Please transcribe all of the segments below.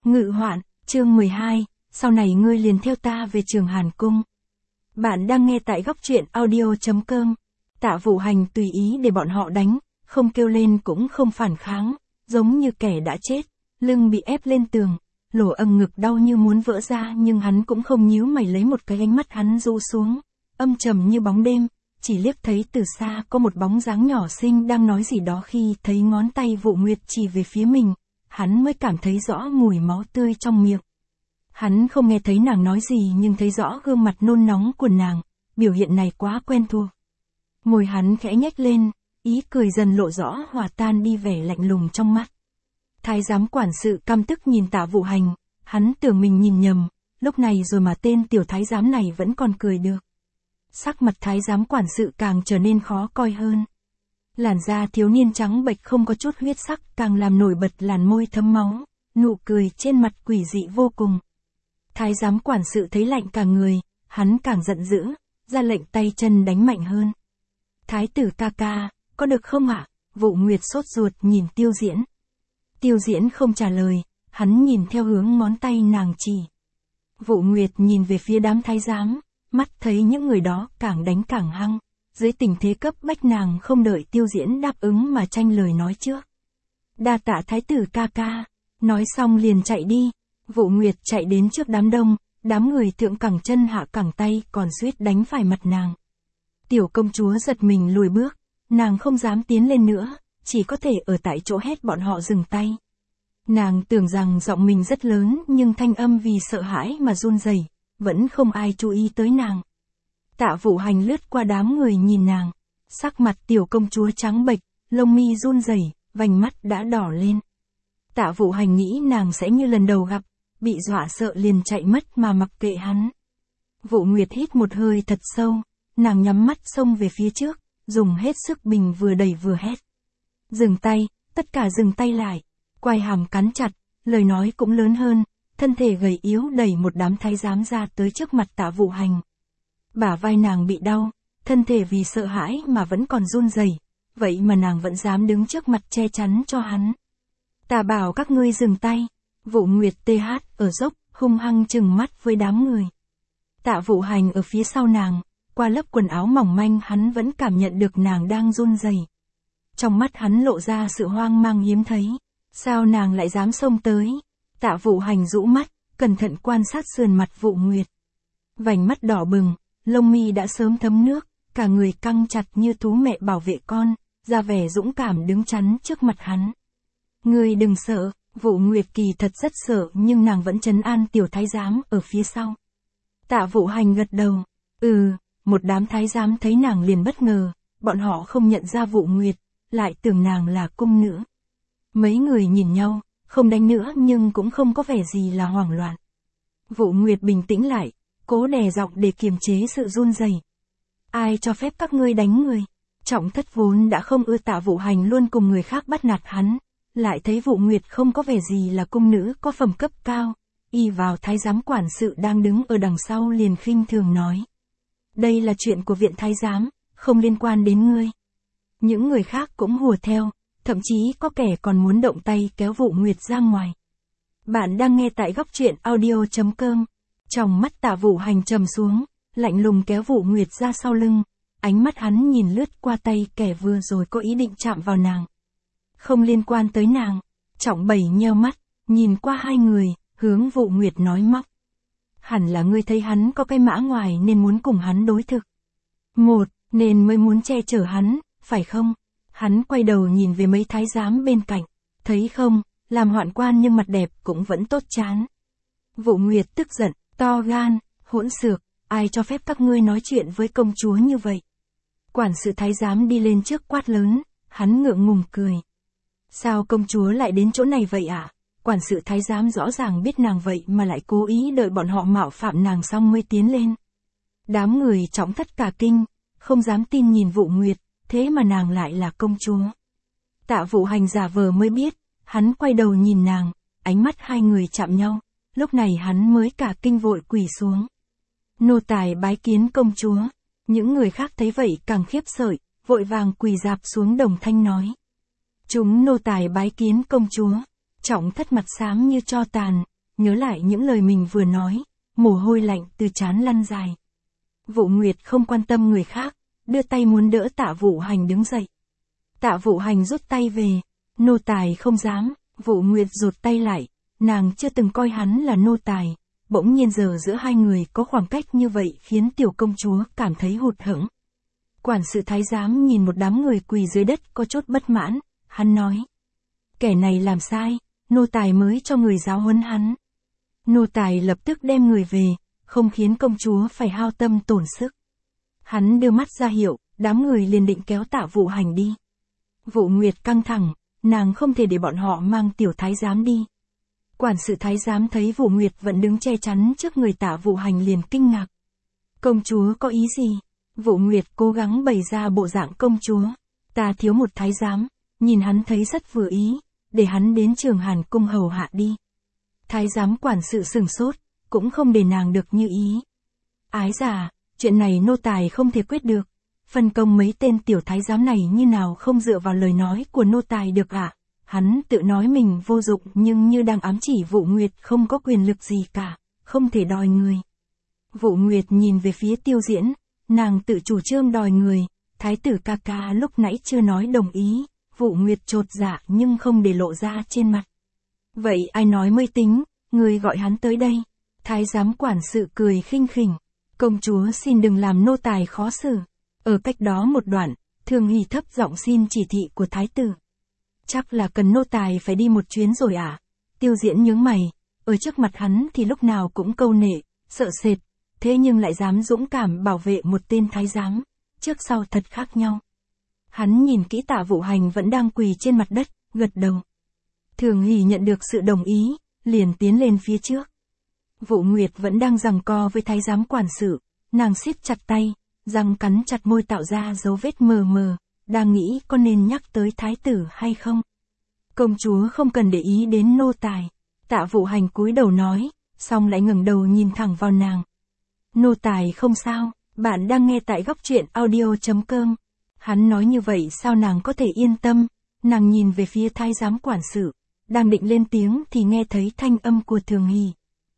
Ngự hoạn, chương 12, sau này ngươi liền theo ta về Trường Hàn Cung. Bạn đang nghe tại góc truyện audio.com. Tạ Vũ Hành tùy ý để bọn họ đánh, không kêu lên cũng không phản kháng, giống như kẻ đã chết, lưng bị ép lên tường, lỗ âng ngực đau như muốn vỡ ra, nhưng hắn cũng không nhíu mày, lấy một cái ánh mắt hắn rũ xuống, âm trầm như bóng đêm, chỉ liếc thấy từ xa có một bóng dáng nhỏ xinh đang nói gì đó. Khi thấy ngón tay Vũ Nguyệt chỉ về phía mình, hắn mới cảm thấy rõ mùi máu tươi trong miệng. Hắn không nghe thấy nàng nói gì nhưng thấy rõ gương mặt nôn nóng của nàng, biểu hiện này quá quen thuộc. Môi hắn khẽ nhếch lên, ý cười dần lộ rõ, hòa tan đi vẻ lạnh lùng trong mắt. Thái giám quản sự căm tức nhìn Tạ Vũ Hành, hắn tưởng mình nhìn nhầm, lúc này rồi mà tên tiểu thái giám này vẫn còn cười được. Sắc mặt thái giám quản sự càng trở nên khó coi hơn. Làn da thiếu niên trắng bệch không có chút huyết sắc càng làm nổi bật làn môi thấm máu, nụ cười trên mặt quỷ dị vô cùng. Thái giám quản sự thấy lạnh cả người, hắn càng giận dữ, ra lệnh tay chân đánh mạnh hơn. Thái tử ca ca, có được không ạ? Vũ Nguyệt sốt ruột nhìn Tiêu Diễn. Tiêu Diễn không trả lời, hắn nhìn theo hướng ngón tay nàng chỉ. Vũ Nguyệt nhìn về phía đám thái giám, mắt thấy những người đó càng đánh càng hăng. Dưới tình thế cấp bách nàng không đợi Tiêu Diễn đáp ứng mà tranh lời nói trước. Đa tạ thái tử ca ca, nói xong liền chạy đi. Vũ Nguyệt chạy đến trước đám đông, đám người thượng cẳng chân hạ cẳng tay còn suýt đánh phải mặt nàng. Tiểu công chúa giật mình lùi bước, nàng không dám tiến lên nữa, chỉ có thể ở tại chỗ hét bọn họ dừng tay. Nàng tưởng rằng giọng mình rất lớn nhưng thanh âm vì sợ hãi mà run rẩy, vẫn không ai chú ý tới nàng. Tạ Vũ Hành lướt qua đám người nhìn nàng, sắc mặt tiểu công chúa trắng bệch, lông mi run rẩy, vành mắt đã đỏ lên. Tạ Vũ Hành nghĩ nàng sẽ như lần đầu gặp, bị dọa sợ liền chạy mất mà mặc kệ hắn. Vũ Nguyệt hít một hơi thật sâu, nàng nhắm mắt xông về phía trước, dùng hết sức mình vừa đẩy vừa hét. Dừng tay, tất cả dừng tay lại, quai hàm cắn chặt, lời nói cũng lớn hơn, thân thể gầy yếu đẩy một đám thái giám ra tới trước mặt Tạ Vũ Hành. Bả vai nàng bị đau, thân thể vì sợ hãi mà vẫn còn run rẩy, vậy mà nàng vẫn dám đứng trước mặt che chắn cho hắn. Ta bảo các ngươi dừng tay. Vũ Nguyệt TH ở dốc, hung hăng trừng mắt với đám người. Tạ Vũ Hành ở phía sau nàng, qua lớp quần áo mỏng manh hắn vẫn cảm nhận được nàng đang run rẩy. Trong mắt hắn lộ ra sự hoang mang hiếm thấy. Sao nàng lại dám xông tới? Tạ Vũ Hành rũ mắt, cẩn thận quan sát sườn mặt Vũ Nguyệt. Vành mắt đỏ bừng, lông mi đã sớm thấm nước, cả người căng chặt như thú mẹ bảo vệ con, ra vẻ dũng cảm đứng chắn trước mặt hắn. Ngươi đừng sợ. Vũ Nguyệt kỳ thật rất sợ nhưng nàng vẫn trấn an tiểu thái giám ở phía sau. Tạ Vũ Hành gật đầu. Một đám thái giám thấy nàng liền bất ngờ, bọn họ không nhận ra Vũ Nguyệt, lại tưởng nàng là cung nữ. Mấy người nhìn nhau, không đánh nữa nhưng cũng không có vẻ gì là hoảng loạn. Vũ Nguyệt bình tĩnh lại, cố đè giọng để kiềm chế sự run rẩy. Ai cho phép các ngươi đánh người? Trọng Thất vốn đã không ưa Tạ Vũ Hành luôn cùng người khác bắt nạt hắn. Lại thấy Vũ Nguyệt không có vẻ gì là cung nữ có phẩm cấp cao, y vào thái giám quản sự đang đứng ở đằng sau liền khinh thường nói. Đây là chuyện của viện thái giám, không liên quan đến ngươi. Những người khác cũng hùa theo, thậm chí có kẻ còn muốn động tay kéo Vũ Nguyệt ra ngoài. Bạn đang nghe tại góc truyện audio.com. Trong mắt Tạ Vũ Hành trầm xuống, lạnh lùng kéo Vũ Nguyệt ra sau lưng, ánh mắt hắn nhìn lướt qua tay kẻ vừa rồi có ý định chạm vào nàng. Không liên quan tới nàng. Trọng Bảy nheo mắt, nhìn qua hai người, hướng Vũ Nguyệt nói móc. Hẳn là ngươi thấy hắn có cái mã ngoài nên muốn cùng hắn đối thực. Nên mới muốn che chở hắn, phải không? Hắn quay đầu nhìn về mấy thái giám bên cạnh, thấy không, làm hoạn quan nhưng mặt đẹp cũng vẫn tốt chán. Vũ Nguyệt tức giận, to gan, hỗn xược, ai cho phép các ngươi nói chuyện với công chúa như vậy? Quản sự thái giám đi lên trước quát lớn, hắn ngượng ngùng cười. Sao công chúa lại đến chỗ này vậy ạ? Quản sự thái giám rõ ràng biết nàng vậy mà lại cố ý đợi bọn họ mạo phạm nàng xong mới tiến lên. Đám người Trọng Thất cả kinh, không dám tin nhìn Vũ Nguyệt, thế mà nàng lại là công chúa. Tạ Vũ Hành giả vờ mới biết, hắn quay đầu nhìn nàng, ánh mắt hai người chạm nhau, lúc này hắn mới cả kinh vội quỳ xuống. Nô tài bái kiến công chúa. Những người khác thấy vậy càng khiếp sợ, vội vàng quỳ rạp xuống đồng thanh nói. Chúng nô tài bái kiến công chúa. Trọng Thất mặt xám như tro tàn, nhớ lại những lời mình vừa nói, mồ hôi lạnh từ trán lăn dài. Vũ Nguyệt không quan tâm người khác, đưa tay muốn đỡ Tạ Vũ Hành đứng dậy. Tạ Vũ Hành rút tay về, nô tài không dám, Vũ Nguyệt rụt tay lại, nàng chưa từng coi hắn là nô tài, bỗng nhiên giờ giữa hai người có khoảng cách như vậy khiến tiểu công chúa cảm thấy hụt hẫng. Quản sự thái giám nhìn một đám người quỳ dưới đất có chút bất mãn, hắn nói. Kẻ này làm sai, nô tài mới cho người giáo huấn hắn. Nô tài lập tức đem người về, không khiến công chúa phải hao tâm tổn sức. Hắn đưa mắt ra hiệu, đám người liền định kéo Tạ Vũ Hành đi. Vũ Nguyệt căng thẳng, nàng không thể để bọn họ mang tiểu thái giám đi. Quản sự thái giám thấy Vũ Nguyệt vẫn đứng che chắn trước người Tạ Vũ Hành liền kinh ngạc. Công chúa có ý gì? Vũ Nguyệt cố gắng bày ra bộ dạng công chúa. Ta thiếu một thái giám, nhìn hắn thấy rất vừa ý, để hắn đến Trường Hàn cung hầu hạ đi. Thái giám quản sự sừng sốt, cũng không để nàng được như ý. Ái giả, chuyện này nô tài không thể quyết được. Phân công mấy tên tiểu thái giám này như nào không dựa vào lời nói của nô tài được ạ. Hắn tự nói mình vô dụng nhưng như đang ám chỉ Vũ Nguyệt không có quyền lực gì cả, không thể đòi người. Vũ Nguyệt nhìn về phía Tiêu Diễn, nàng tự chủ trương đòi người, thái tử ca ca lúc nãy chưa nói đồng ý, Vũ Nguyệt chột dạ nhưng không để lộ ra trên mặt. Vậy ai nói mới tính, người gọi hắn tới đây. Thái giám quản sự cười khinh khỉnh, công chúa xin đừng làm nô tài khó xử. Ở cách đó một đoạn, Thường Hỷ thấp giọng xin chỉ thị của thái tử. Chắc là cần nô tài phải đi một chuyến rồi à? Tiêu Diễn nhướng mày, ở trước mặt hắn thì lúc nào cũng câu nệ, sợ sệt, thế nhưng lại dám dũng cảm bảo vệ một tên thái giám, trước sau thật khác nhau. Hắn nhìn kỹ Tạ Vũ Hành vẫn đang quỳ trên mặt đất, gật đầu. Thường Hỷ nhận được sự đồng ý, liền tiến lên phía trước. Vũ Nguyệt vẫn đang giằng co với thái giám quản sự, nàng siết chặt tay, răng cắn chặt môi tạo ra dấu vết mờ mờ, đang nghĩ có nên nhắc tới thái tử hay không. Công chúa không cần để ý đến nô tài. Tạ Vũ Hành cúi đầu nói, xong lại ngẩng đầu nhìn thẳng vào nàng. Nô tài không sao, bạn đang nghe tại Góc Truyện Audio.com. Hắn nói như vậy sao nàng có thể yên tâm, nàng nhìn về phía thái giám quản sự, đang định lên tiếng thì nghe thấy thanh âm của Thường Hỷ.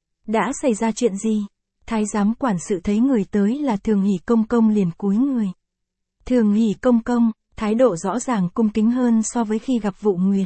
Đã xảy ra chuyện gì? Thái giám quản sự thấy người tới là Thường Hỷ công công liền cúi người. Thường Hỷ công công, thái độ rõ ràng cung kính hơn so với khi gặp Vũ Nguyệt.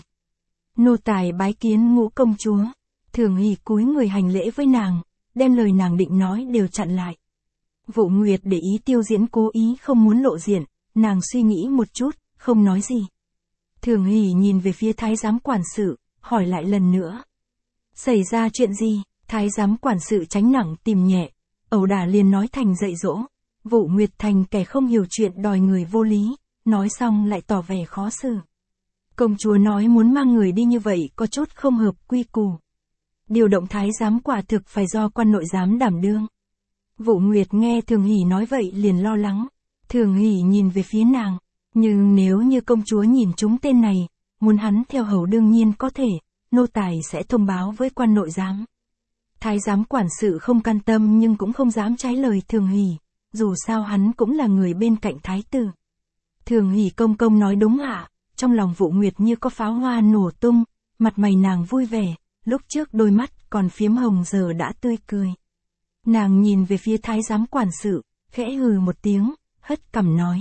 Nô tài bái kiến ngũ công chúa. Thường Hỷ cúi người hành lễ với nàng, đem lời nàng định nói đều chặn lại. Vũ Nguyệt để ý Tiêu Diễn cố ý không muốn lộ diện, nàng suy nghĩ một chút, không nói gì. Thường Hỷ nhìn về phía thái giám quản sự, hỏi lại lần nữa. Xảy ra chuyện gì? Thái giám quản sự tránh nặng tìm nhẹ, ẩu đả liền nói thành dạy dỗ. Vũ Nguyệt thành kẻ không hiểu chuyện đòi người vô lý, nói xong lại tỏ vẻ khó xử. Công chúa nói muốn mang người đi như vậy có chút không hợp quy củ. Điều động thái giám quả thực phải do quan nội giám đảm đương. Vũ Nguyệt nghe Thường Hỷ nói vậy liền lo lắng. Thường Hỷ nhìn về phía nàng, nhưng nếu như công chúa nhìn trúng tên này, muốn hắn theo hầu đương nhiên có thể, nô tài sẽ thông báo với quan nội giám. Thái giám quản sự không can tâm nhưng cũng không dám trái lời Thường Hỷ, dù sao hắn cũng là người bên cạnh thái tử. Thường Hỷ công công nói đúng ạ, trong lòng Vũ Nguyệt như có pháo hoa nổ tung, mặt mày nàng vui vẻ, lúc trước đôi mắt còn phiếm hồng giờ đã tươi cười. Nàng nhìn về phía thái giám quản sự, khẽ hừ một tiếng, hất cằm nói.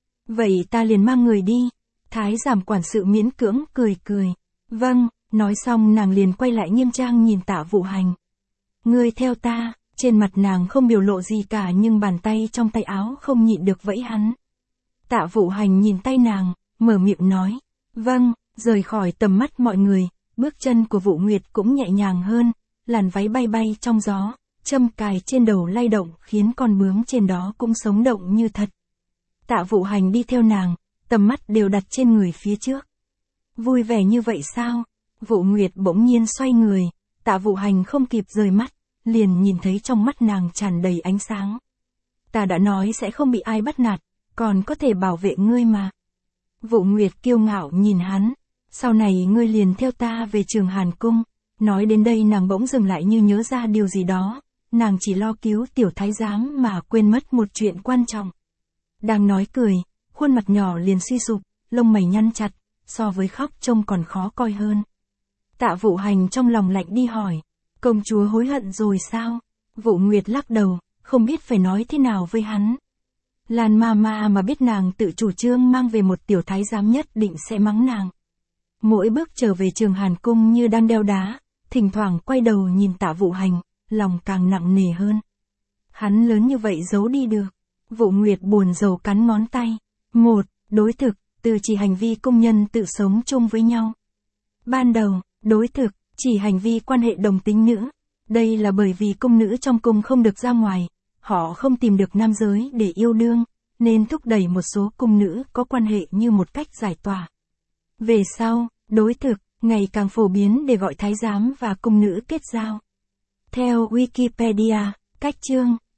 Vậy ta liền mang người đi. Thái giám quản sự miễn cưỡng cười cười. Vâng, nói xong nàng liền quay lại nghiêm trang nhìn Tạ Vũ Hành. Ngươi theo ta, trên mặt nàng không biểu lộ gì cả nhưng bàn tay trong tay áo không nhịn được vẫy hắn. Tạ Vũ Hành nhìn tay nàng, mở miệng nói. Vâng, rời khỏi tầm mắt mọi người, bước chân của Vũ Nguyệt cũng nhẹ nhàng hơn, làn váy bay bay trong gió, châm cài trên đầu lay động khiến con bướm trên đó cũng sống động như thật. Tạ Vũ Hành đi theo nàng, tầm mắt đều đặt trên người phía trước. Vui vẻ như vậy sao? Vũ Nguyệt bỗng nhiên xoay người, Tạ Vũ Hành không kịp rời mắt, liền nhìn thấy trong mắt nàng tràn đầy ánh sáng. Ta đã nói sẽ không bị ai bắt nạt, còn có thể bảo vệ ngươi mà. Vũ Nguyệt kiêu ngạo nhìn hắn, sau này ngươi liền theo ta về Trường Hàn cung. Nói đến đây nàng bỗng dừng lại như nhớ ra điều gì đó, nàng chỉ lo cứu tiểu thái giám mà quên mất một chuyện quan trọng. Đang nói cười, khuôn mặt nhỏ liền suy sụp, lông mày nhăn chặt, so với khóc trông còn khó coi hơn. Tạ Vũ Hành trong lòng lạnh đi hỏi, Công chúa hối hận rồi sao? Vũ Nguyệt lắc đầu, không biết phải nói thế nào với hắn. Lan Mama mà biết nàng tự chủ trương mang về một tiểu thái giám nhất định sẽ mắng nàng. Mỗi bước trở về Trường Hàn Cung như đang đeo đá, thỉnh thoảng quay đầu nhìn Tạ Vũ Hành, lòng càng nặng nề hơn. Hắn lớn như vậy giấu đi được. Vũ Nguyệt buồn rầu cắn ngón tay. 1. Đối thực, từ chỉ hành vi công nhân tự sống chung với nhau. Ban đầu, đối thực, chỉ hành vi quan hệ đồng tính nữ. Đây là bởi vì cung nữ trong cung không được ra ngoài, họ không tìm được nam giới để yêu đương, nên thúc đẩy một số cung nữ có quan hệ như một cách giải tỏa. Về sau, đối thực, ngày càng phổ biến để gọi thái giám và cung nữ kết giao. Theo Wikipedia, cách chương